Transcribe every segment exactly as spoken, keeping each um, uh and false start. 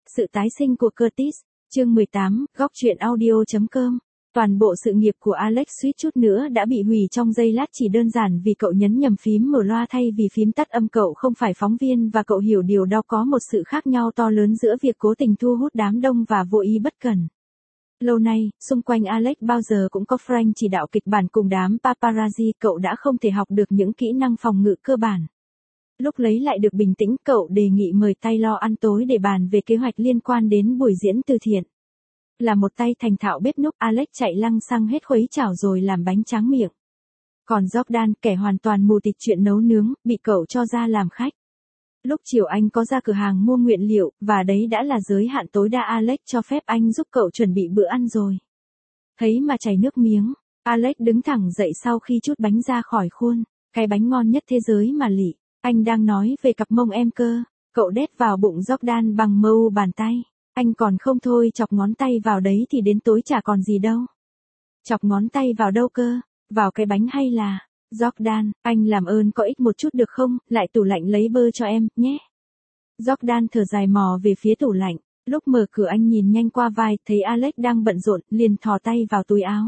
Sự tái sinh của Curtis, chương mười tám, góc truyện audio chấm com. Toàn bộ sự nghiệp của Alex suýt chút nữa đã bị hủy trong giây lát chỉ đơn giản vì cậu nhấn nhầm phím mở loa thay vì phím tắt âm. Cậu không phải phóng viên và cậu hiểu điều đó có một sự khác nhau to lớn giữa việc cố tình thu hút đám đông và vô ý bất cẩn. Lâu nay, xung quanh Alex bao giờ cũng có Frank chỉ đạo kịch bản cùng đám paparazzi, cậu đã không thể học được những kỹ năng phòng ngự cơ bản. Lúc lấy lại được bình tĩnh, cậu đề nghị mời Taylor ăn tối để bàn về kế hoạch liên quan đến buổi diễn từ thiện. Là một tay thành thạo bếp núc, Alex chạy lăng xăng hết khuấy chảo rồi làm bánh tráng miệng. Còn Jordan, kẻ hoàn toàn mù tịt chuyện nấu nướng, bị cậu cho ra làm khách. Lúc chiều anh có ra cửa hàng mua nguyên liệu, và đấy đã là giới hạn tối đa Alex cho phép anh giúp cậu chuẩn bị bữa ăn rồi. Thấy mà chảy nước miếng, Alex đứng thẳng dậy sau khi trút bánh ra khỏi khuôn. Cái bánh ngon nhất thế giới mà lị. Anh đang nói về cặp mông em cơ. Cậu đét vào bụng Jordan bằng mâu bàn tay. Anh còn không thôi chọc ngón tay vào đấy thì đến tối chả còn gì đâu. Chọc ngón tay vào đâu cơ? Vào cái bánh hay là... Jordan, anh làm ơn có ích một chút được không? Lại tủ lạnh lấy bơ cho em, nhé. Jordan thở dài mò về phía tủ lạnh. Lúc mở cửa anh nhìn nhanh qua vai, thấy Alex đang bận rộn, liền thò tay vào túi áo.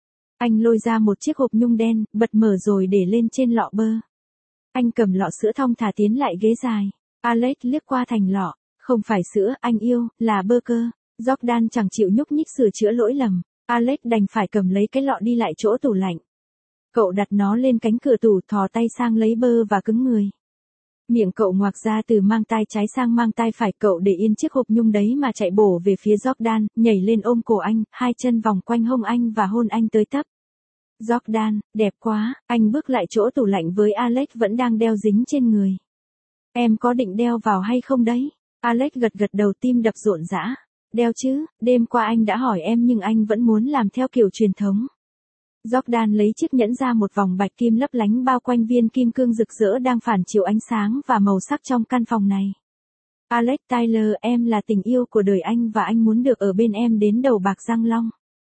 Anh lôi ra một chiếc hộp nhung đen, bật mở rồi để lên trên lọ bơ. Anh cầm lọ sữa thong thả tiến lại ghế dài. Alex liếc qua thành lọ. Không phải sữa, anh yêu, là bơ cơ. Jordan chẳng chịu nhúc nhích sửa chữa lỗi lầm. Alex đành phải cầm lấy cái lọ đi lại chỗ tủ lạnh. Cậu đặt nó lên cánh cửa tủ, thò tay sang lấy bơ và cứng người. Miệng cậu ngoạc ra từ mang tay trái sang mang tay phải. Cậu để yên chiếc hộp nhung đấy mà chạy bổ về phía Jordan, nhảy lên ôm cổ anh, hai chân vòng quanh hông anh và hôn anh tới tấp. Jordan, đẹp quá. Anh bước lại chỗ tủ lạnh với Alex vẫn đang đeo dính trên người. Em có định đeo vào hay không đấy? Alex gật gật đầu, tim đập rộn rã. Đeo chứ, đêm qua anh đã hỏi em nhưng anh vẫn muốn làm theo kiểu truyền thống. Jordan lấy chiếc nhẫn ra, một vòng bạch kim lấp lánh bao quanh viên kim cương rực rỡ đang phản chiếu ánh sáng và màu sắc trong căn phòng này. Alex, Tyler, em là tình yêu của đời anh và anh muốn được ở bên em đến đầu bạc răng long.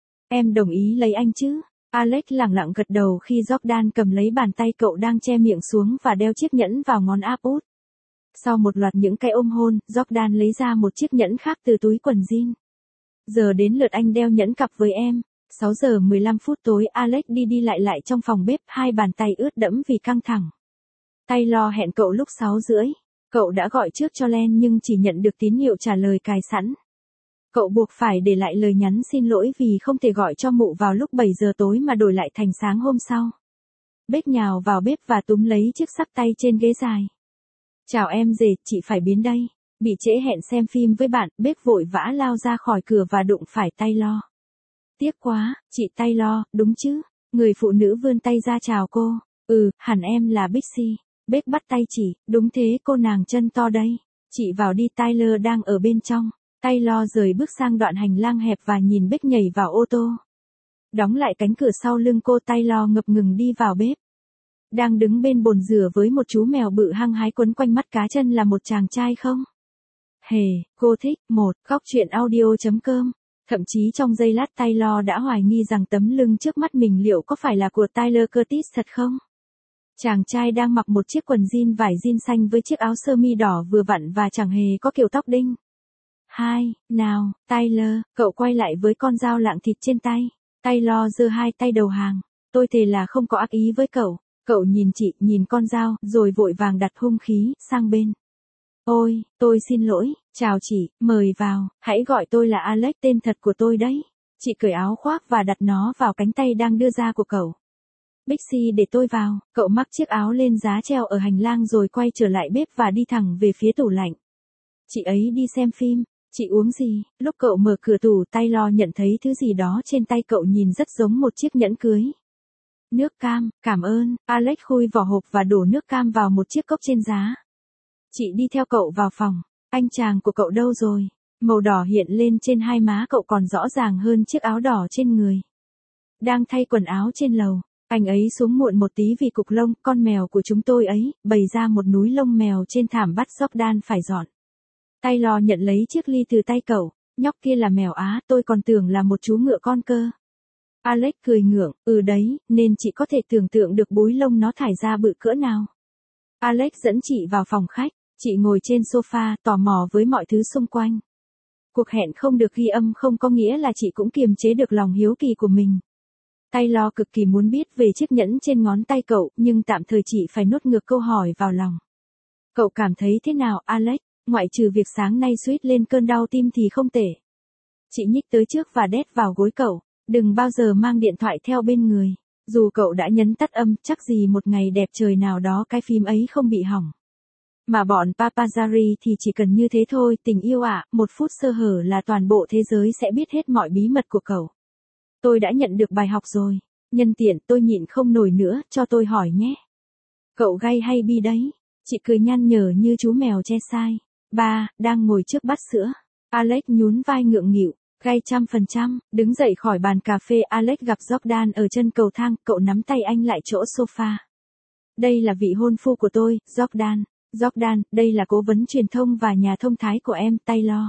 Em đồng ý lấy anh chứ? Alex lẳng lặng gật đầu khi Jordan cầm lấy bàn tay cậu đang che miệng xuống và đeo chiếc nhẫn vào ngón áp út. Sau một loạt những cái ôm hôn, Jordan lấy ra một chiếc nhẫn khác từ túi quần jean. Giờ đến lượt anh đeo nhẫn cặp với em. sáu giờ mười lăm phút tối, Alex đi đi lại lại trong phòng bếp, hai bàn tay ướt đẫm vì căng thẳng. Taylor hẹn cậu lúc sáu rưỡi. Cậu đã gọi trước cho Len nhưng chỉ nhận được tín hiệu trả lời cài sẵn. Cậu buộc phải để lại lời nhắn xin lỗi vì không thể gọi cho mụ vào lúc bảy giờ tối mà đổi lại thành sáng hôm sau. Beck nhào vào bếp và túm lấy chiếc xắc tay trên ghế dài. Chào em rể, chị phải biến đây. Bị trễ hẹn xem phim với bạn, Beck vội vã lao ra khỏi cửa và đụng phải Taylor. Tiếc quá, chị Taylor, đúng chứ? Người phụ nữ vươn tay ra chào cô. Ừ, hẳn em là Bixie. Beck bắt tay chị, đúng thế, cô nàng chân to đây. Chị vào đi, Tyler đang ở bên trong. Taylor rời bước sang đoạn hành lang hẹp và nhìn Beck nhảy vào ô tô. Đóng lại cánh cửa sau lưng cô, Taylor ngập ngừng đi vào bếp. Đang đứng bên bồn rửa với một chú mèo bự hăng hái quấn quanh mắt cá chân là một chàng trai không? Hề, cô thích, một, góc truyện audio chấm com. Thậm chí trong giây lát Taylor đã hoài nghi rằng tấm lưng trước mắt mình liệu có phải là của Tyler Curtis thật không? Chàng trai đang mặc một chiếc quần jean vải jean xanh với chiếc áo sơ mi đỏ vừa vặn và chẳng hề có kiểu tóc đinh. Hai, nào, Tyler, cậu quay lại với con dao lạng thịt trên tay. Taylor giơ hai tay đầu hàng. Tôi thề là không có ác ý với cậu. Cậu nhìn chị, nhìn con dao, rồi vội vàng đặt hung khí sang bên. Ôi, tôi xin lỗi, chào chị, mời vào, hãy gọi tôi là Alex, tên thật của tôi đấy. Chị cởi áo khoác và đặt nó vào cánh tay đang đưa ra của cậu. Bixie, để tôi vào. Cậu mắc chiếc áo lên giá treo ở hành lang rồi quay trở lại bếp và đi thẳng về phía tủ lạnh. Chị ấy đi xem phim. Chị uống gì? Lúc cậu mở cửa tủ, Taylor nhận thấy thứ gì đó trên tay cậu nhìn rất giống một chiếc nhẫn cưới. Nước cam, cảm ơn. Alex khui vỏ hộp và đổ nước cam vào một chiếc cốc trên giá. Chị đi theo cậu vào phòng. Anh chàng của cậu đâu rồi? Màu đỏ hiện lên trên hai má cậu còn rõ ràng hơn chiếc áo đỏ trên người. Đang thay quần áo trên lầu. Anh ấy xuống muộn một tí vì cục lông, con mèo của chúng tôi ấy, bày ra một núi lông mèo trên thảm bắt Jordan phải dọn. Taylor nhận lấy chiếc ly từ tay cậu. Nhóc kia là mèo Á, tôi còn tưởng là một chú ngựa con cơ. Alex cười ngượng, ừ đấy, nên chị có thể tưởng tượng được búi lông nó thải ra bự cỡ nào. Alex dẫn chị vào phòng khách, chị ngồi trên sofa, tò mò với mọi thứ xung quanh. Cuộc hẹn không được ghi âm không có nghĩa là chị cũng kiềm chế được lòng hiếu kỳ của mình. Taylor cực kỳ muốn biết về chiếc nhẫn trên ngón tay cậu, nhưng tạm thời chị phải nuốt ngược câu hỏi vào lòng. Cậu cảm thấy thế nào, Alex? Ngoại trừ việc sáng nay suýt lên cơn đau tim thì không tệ. Chị nhích tới trước và đét vào gối cậu. Đừng bao giờ mang điện thoại theo bên người. Dù cậu đã nhấn tắt âm, chắc gì một ngày đẹp trời nào đó cái phím ấy không bị hỏng. Mà bọn paparazzi thì chỉ cần như thế thôi, tình yêu ạ, à, một phút sơ hở là toàn bộ thế giới sẽ biết hết mọi bí mật của cậu. Tôi đã nhận được bài học rồi. Nhân tiện tôi nhịn không nổi nữa, cho tôi hỏi nhé. Cậu gay hay bi đấy? Chị cười nhăn nhở như chú mèo che sai. Ba, đang ngồi trước bát sữa. Alex nhún vai ngượng nghịu. Gay trăm phần trăm, đứng dậy khỏi bàn cà phê Alex gặp Jordan ở chân cầu thang, cậu nắm tay anh lại chỗ sofa. Đây là vị hôn phu của tôi, Jordan. Jordan, đây là cố vấn truyền thông và nhà thông thái của em, Taylor.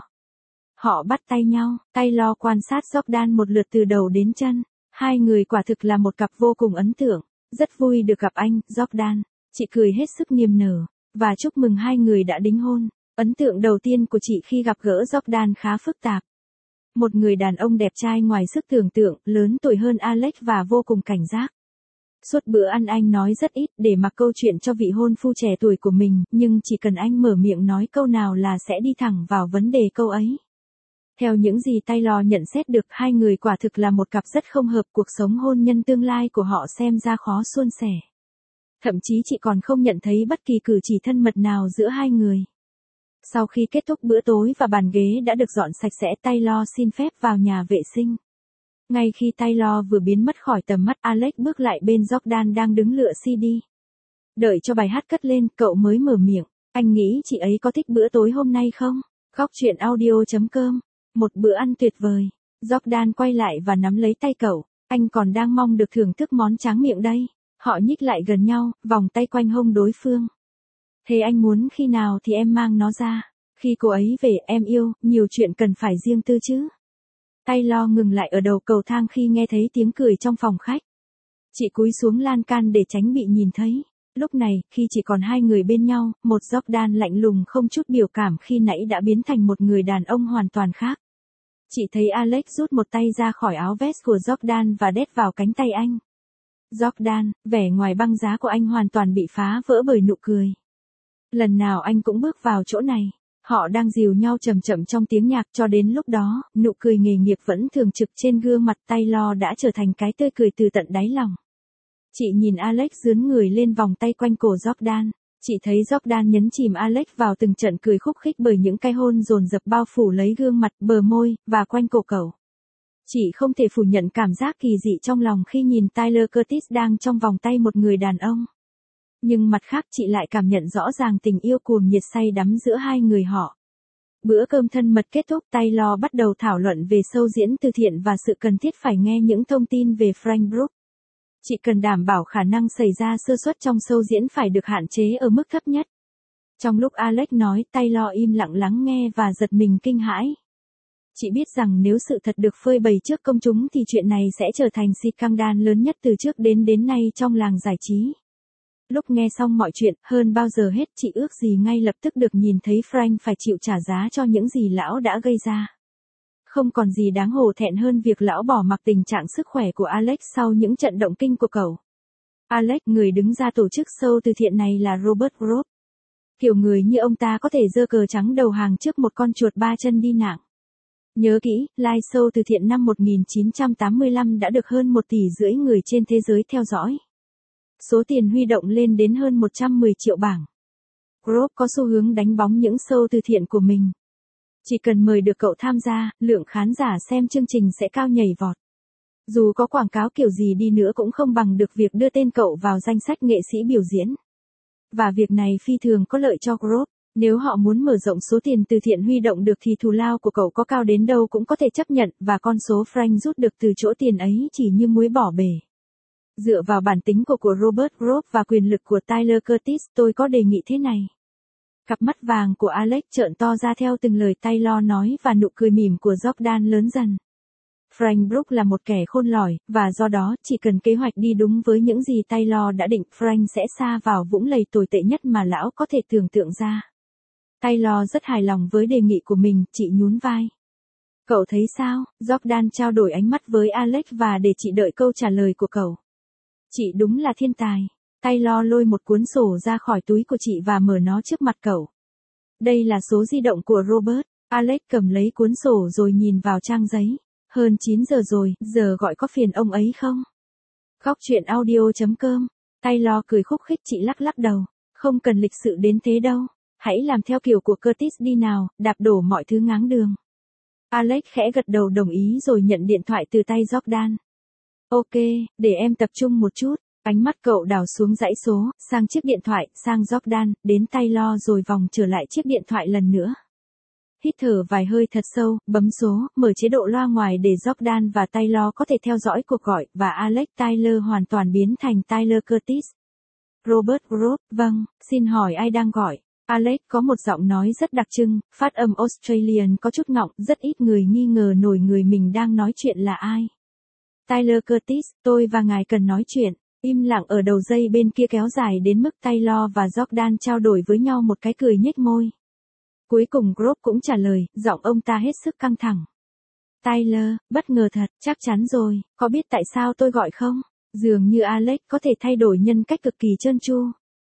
Họ bắt tay nhau, Taylor quan sát Jordan một lượt từ đầu đến chân. Hai người quả thực là một cặp vô cùng ấn tượng. Rất vui được gặp anh, Jordan. Chị cười hết sức niềm nở, và chúc mừng hai người đã đính hôn. Ấn tượng đầu tiên của chị khi gặp gỡ Jordan khá phức tạp. Một người đàn ông đẹp trai ngoài sức tưởng tượng, lớn tuổi hơn Alex và vô cùng cảnh giác. Suốt bữa ăn anh nói rất ít để mặc câu chuyện cho vị hôn phu trẻ tuổi của mình, nhưng chỉ cần anh mở miệng nói câu nào là sẽ đi thẳng vào vấn đề câu ấy. Theo những gì Taylor nhận xét được, hai người quả thực là một cặp rất không hợp, cuộc sống hôn nhân tương lai của họ xem ra khó suôn sẻ. Thậm chí chị còn không nhận thấy bất kỳ cử chỉ thân mật nào giữa hai người. Sau khi kết thúc bữa tối và bàn ghế đã được dọn sạch sẽ, Taylor xin phép vào nhà vệ sinh. Ngay khi Taylor vừa biến mất khỏi tầm mắt, Alex bước lại bên Jordan đang đứng lựa xê đê. Đợi cho bài hát cất lên, cậu mới mở miệng. Anh nghĩ chị ấy có thích bữa tối hôm nay không? Góc chuyện audio chấm com. Một bữa ăn tuyệt vời. Jordan quay lại và nắm lấy tay cậu. Anh còn đang mong được thưởng thức món tráng miệng đây. Họ nhích lại gần nhau, vòng tay quanh hông đối phương. Thế anh muốn khi nào thì em mang nó ra. Khi cô ấy về, em yêu, nhiều chuyện cần phải riêng tư chứ. Taylor ngừng lại ở đầu cầu thang khi nghe thấy tiếng cười trong phòng khách. Chị cúi xuống lan can để tránh bị nhìn thấy. Lúc này, khi chỉ còn hai người bên nhau, một Jordan lạnh lùng không chút biểu cảm khi nãy đã biến thành một người đàn ông hoàn toàn khác. Chị thấy Alex rút một tay ra khỏi áo vest của Jordan và đét vào cánh tay anh. Jordan, vẻ ngoài băng giá của anh hoàn toàn bị phá vỡ bởi nụ cười. Lần nào anh cũng bước vào chỗ này. Họ đang dìu nhau chậm chậm trong tiếng nhạc, cho đến lúc đó, nụ cười nghề nghiệp vẫn thường trực trên gương mặt Taylor đã trở thành cái tươi cười từ tận đáy lòng. Chị nhìn Alex dướn người lên vòng tay quanh cổ Jordan. Chị thấy Jordan nhấn chìm Alex vào từng trận cười khúc khích bởi những cái hôn dồn dập bao phủ lấy gương mặt, bờ môi, và quanh cổ cậu. Chị không thể phủ nhận cảm giác kỳ dị trong lòng khi nhìn Tyler Curtis đang trong vòng tay một người đàn ông. Nhưng mặt khác chị lại cảm nhận rõ ràng tình yêu cuồng nhiệt say đắm giữa hai người họ. Bữa cơm thân mật kết thúc, Taylor bắt đầu thảo luận về show diễn từ thiện và sự cần thiết phải nghe những thông tin về Frank Brooks. Chị cần đảm bảo khả năng xảy ra sơ suất trong show diễn phải được hạn chế ở mức thấp nhất. Trong lúc Alex nói, Taylor im lặng lắng nghe và giật mình kinh hãi. Chị biết rằng nếu sự thật được phơi bày trước công chúng thì chuyện này sẽ trở thành scandal lớn nhất từ trước đến đến nay trong làng giải trí. Lúc nghe xong mọi chuyện, hơn bao giờ hết chị ước gì ngay lập tức được nhìn thấy Frank phải chịu trả giá cho những gì lão đã gây ra. Không còn gì đáng hổ thẹn hơn việc lão bỏ mặc tình trạng sức khỏe của Alex sau những trận động kinh của cậu. Alex, người đứng ra tổ chức show từ thiện này là Robert Groff. Kiểu người như ông ta có thể giơ cờ trắng đầu hàng trước một con chuột ba chân đi nạng. Nhớ kỹ, live show từ thiện năm một nghìn chín trăm tám mươi lăm đã được hơn một tỷ rưỡi người trên thế giới theo dõi. Số tiền huy động lên đến hơn một trăm mười triệu bảng. Groff có xu hướng đánh bóng những show từ thiện của mình. Chỉ cần mời được cậu tham gia, lượng khán giả xem chương trình sẽ cao nhảy vọt. Dù có quảng cáo kiểu gì đi nữa cũng không bằng được việc đưa tên cậu vào danh sách nghệ sĩ biểu diễn. Và việc này phi thường có lợi cho Groff. Nếu họ muốn mở rộng số tiền từ thiện huy động được thì thù lao của cậu có cao đến đâu cũng có thể chấp nhận, và con số Frank rút được từ chỗ tiền ấy chỉ như muối bỏ bể. Dựa vào bản tính của của Robert Groff và quyền lực của Tyler Curtis, tôi có đề nghị thế này. Cặp mắt vàng của Alex trợn to ra theo từng lời Taylor nói và nụ cười mỉm của Jordan lớn dần. Frank Brooks là một kẻ khôn lỏi, và do đó, chỉ cần kế hoạch đi đúng với những gì Taylor đã định, Frank sẽ sa vào vũng lầy tồi tệ nhất mà lão có thể tưởng tượng ra. Taylor rất hài lòng với đề nghị của mình, chị nhún vai. Cậu thấy sao? Jordan trao đổi ánh mắt với Alex và để chị đợi câu trả lời của cậu. Chị đúng là thiên tài. Taylor lôi một cuốn sổ ra khỏi túi của chị và mở nó trước mặt cậu. Đây là số di động của Robert. Alex cầm lấy cuốn sổ rồi nhìn vào trang giấy. Hơn chín giờ rồi, giờ gọi có phiền ông ấy không? Góc chuyện audio chấm com. Taylor cười khúc khích, chị lắc lắc đầu. Không cần lịch sự đến thế đâu. Hãy làm theo kiểu của Curtis đi nào, đạp đổ mọi thứ ngáng đường. Alex khẽ gật đầu đồng ý rồi nhận điện thoại từ tay Jordan. Ok, để em tập trung một chút. Ánh mắt cậu đảo xuống dãy số, sang chiếc điện thoại, sang Jordan, đến Taylor rồi vòng trở lại chiếc điện thoại lần nữa. Hít thở vài hơi thật sâu, bấm số, mở chế độ loa ngoài để Jordan và Taylor có thể theo dõi cuộc gọi, và Alex Taylor hoàn toàn biến thành Taylor Curtis. Robert Rob, vâng, xin hỏi ai đang gọi? Alex có một giọng nói rất đặc trưng, phát âm Australian có chút ngọng, rất ít người nghi ngờ nổi người mình đang nói chuyện là ai. Taylor Curtis, tôi và ngài cần nói chuyện. Im lặng ở đầu dây bên kia kéo dài đến mức Taylor và Jordan trao đổi với nhau một cái cười nhếch môi. Cuối cùng Rob cũng trả lời, giọng ông ta hết sức căng thẳng. Taylor, bất ngờ thật, chắc chắn rồi, có biết tại sao tôi gọi không? Dường như Alex có thể thay đổi nhân cách cực kỳ trơn tru.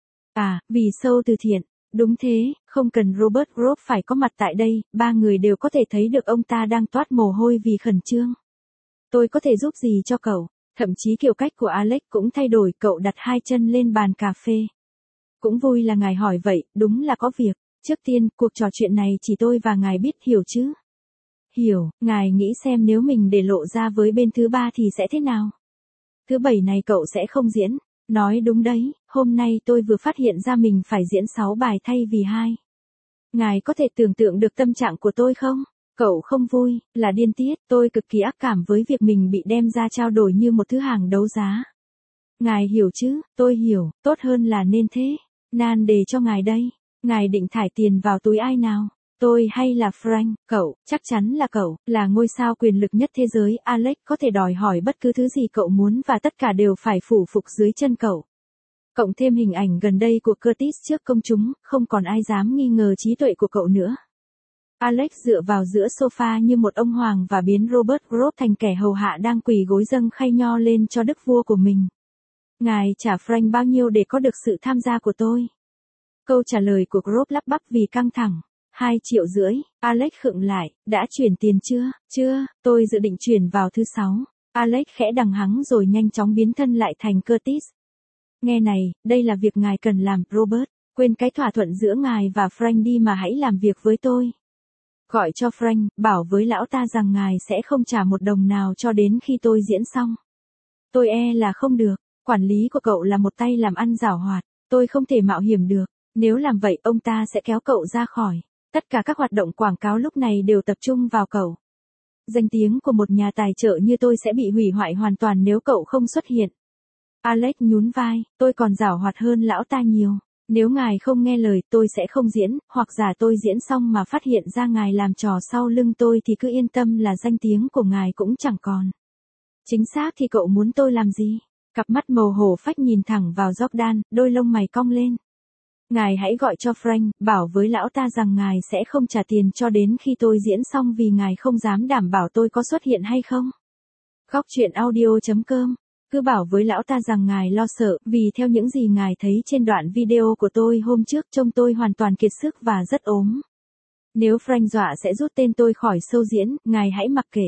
À, vì show từ thiện. Đúng thế, không cần Robert Rob phải có mặt tại đây, ba người đều có thể thấy được ông ta đang toát mồ hôi vì khẩn trương. Tôi có thể giúp gì cho cậu? Thậm chí kiểu cách của Alex cũng thay đổi, cậu đặt hai chân lên bàn cà phê. Cũng vui là ngài hỏi vậy, đúng là có việc. Trước tiên, cuộc trò chuyện này chỉ tôi và ngài biết, hiểu chứ? Hiểu, ngài nghĩ xem nếu mình để lộ ra với bên thứ ba thì sẽ thế nào? Thứ bảy này cậu sẽ không diễn. Nói đúng đấy, hôm nay tôi vừa phát hiện ra mình phải diễn sáu bài thay vì hai. Ngài có thể tưởng tượng được tâm trạng của tôi không? Cậu không vui, là điên tiết, tôi cực kỳ ác cảm với việc mình bị đem ra trao đổi như một thứ hàng đấu giá. Ngài hiểu chứ, tôi hiểu, tốt hơn là nên thế. Nan đề cho ngài đây, ngài định thải tiền vào túi ai nào? Tôi hay là Frank? Cậu, chắc chắn là cậu, là ngôi sao quyền lực nhất thế giới, Alex có thể đòi hỏi bất cứ thứ gì cậu muốn và tất cả đều phải phủ phục dưới chân cậu. Cộng thêm hình ảnh gần đây của Curtis trước công chúng, không còn ai dám nghi ngờ trí tuệ của cậu nữa. Alex dựa vào giữa sofa như một ông hoàng và biến Robert Rob thành kẻ hầu hạ đang quỳ gối dâng khay nho lên cho đức vua của mình. Ngài trả Frank bao nhiêu để có được sự tham gia của tôi? Câu trả lời của Rob lắp bắp vì căng thẳng. Hai triệu rưỡi, Alex khựng lại, đã chuyển tiền chưa? Chưa, tôi dự định chuyển vào thứ sáu. Alex khẽ đằng hắng rồi nhanh chóng biến thân lại thành Curtis. Nghe này, đây là việc ngài cần làm, Robert. Quên cái thỏa thuận giữa ngài và Frank đi mà hãy làm việc với tôi. Gọi cho Frank, bảo với lão ta rằng ngài sẽ không trả một đồng nào cho đến khi tôi diễn xong. Tôi e là không được, quản lý của cậu là một tay làm ăn giảo hoạt, tôi không thể mạo hiểm được. Nếu làm vậy ông ta sẽ kéo cậu ra khỏi. Tất cả các hoạt động quảng cáo lúc này đều tập trung vào cậu. Danh tiếng của một nhà tài trợ như tôi sẽ bị hủy hoại hoàn toàn nếu cậu không xuất hiện. Alex nhún vai, tôi còn giảo hoạt hơn lão ta nhiều. Nếu ngài không nghe lời tôi sẽ không diễn, hoặc giả tôi diễn xong mà phát hiện ra ngài làm trò sau lưng tôi thì cứ yên tâm là danh tiếng của ngài cũng chẳng còn. Chính xác thì cậu muốn tôi làm gì? Cặp mắt màu hổ phách nhìn thẳng vào Jordan, đôi lông mày cong lên. Ngài hãy gọi cho Frank, bảo với lão ta rằng ngài sẽ không trả tiền cho đến khi tôi diễn xong vì ngài không dám đảm bảo tôi có xuất hiện hay không. Góc chuyện audio chấm com. Cứ bảo với lão ta rằng ngài lo sợ, vì theo những gì ngài thấy trên đoạn video của tôi hôm trước trông tôi hoàn toàn kiệt sức và rất ốm. Nếu Frank dọa sẽ rút tên tôi khỏi show diễn, ngài hãy mặc kệ.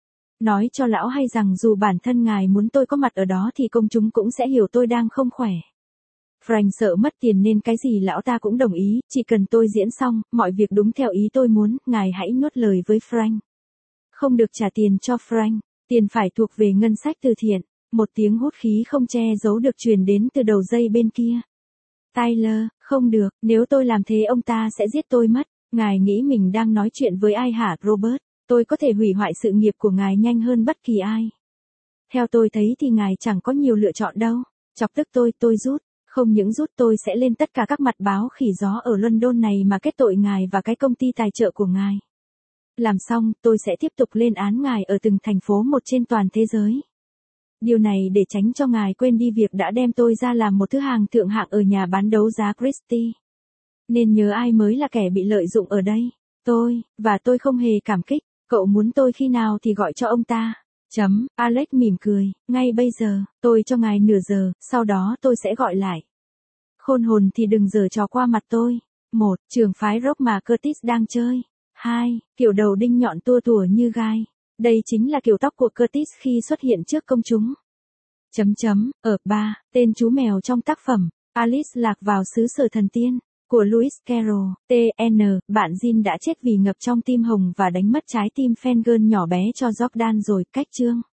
Nói cho lão hay rằng dù bản thân ngài muốn tôi có mặt ở đó thì công chúng cũng sẽ hiểu tôi đang không khỏe. Frank sợ mất tiền nên cái gì lão ta cũng đồng ý, chỉ cần tôi diễn xong, mọi việc đúng theo ý tôi muốn, ngài hãy nuốt lời với Frank. Không được trả tiền cho Frank, tiền phải thuộc về ngân sách từ thiện. Một tiếng hút khí không che giấu được truyền đến từ đầu dây bên kia. Taylor, không được, nếu tôi làm thế ông ta sẽ giết tôi mất. Ngài nghĩ mình đang nói chuyện với ai hả Robert? Tôi có thể hủy hoại sự nghiệp của ngài nhanh hơn bất kỳ ai. Theo tôi thấy thì ngài chẳng có nhiều lựa chọn đâu. Chọc tức tôi, tôi rút. Không những rút tôi sẽ lên tất cả các mặt báo khỉ gió ở London này mà kết tội ngài và cái công ty tài trợ của ngài. Làm xong, tôi sẽ tiếp tục lên án ngài ở từng thành phố một trên toàn thế giới. Điều này để tránh cho ngài quên đi việc đã đem tôi ra làm một thứ hàng thượng hạng ở nhà bán đấu giá Christie. Nên nhớ ai mới là kẻ bị lợi dụng ở đây. Tôi, và tôi không hề cảm kích. cậu muốn tôi khi nào thì gọi cho ông ta. Chấm, Alex mỉm cười, ngay bây giờ, tôi cho ngài nửa giờ, sau đó tôi sẽ gọi lại. Khôn hồn thì đừng giở trò qua mặt tôi. Một, trường phái rock mà Curtis đang chơi. Hai, kiểu đầu đinh nhọn tua tủa như gai. Đây chính là kiểu tóc của Curtis khi xuất hiện trước công chúng. Chấm chấm, ở ba, tên chú mèo trong tác phẩm, Alice lạc vào xứ sở thần tiên, của Lewis Carroll, tê en, bạn Jean đã chết vì ngập trong tim hồng và đánh mất trái tim Fangirl nhỏ bé cho Jordan rồi, cách chương.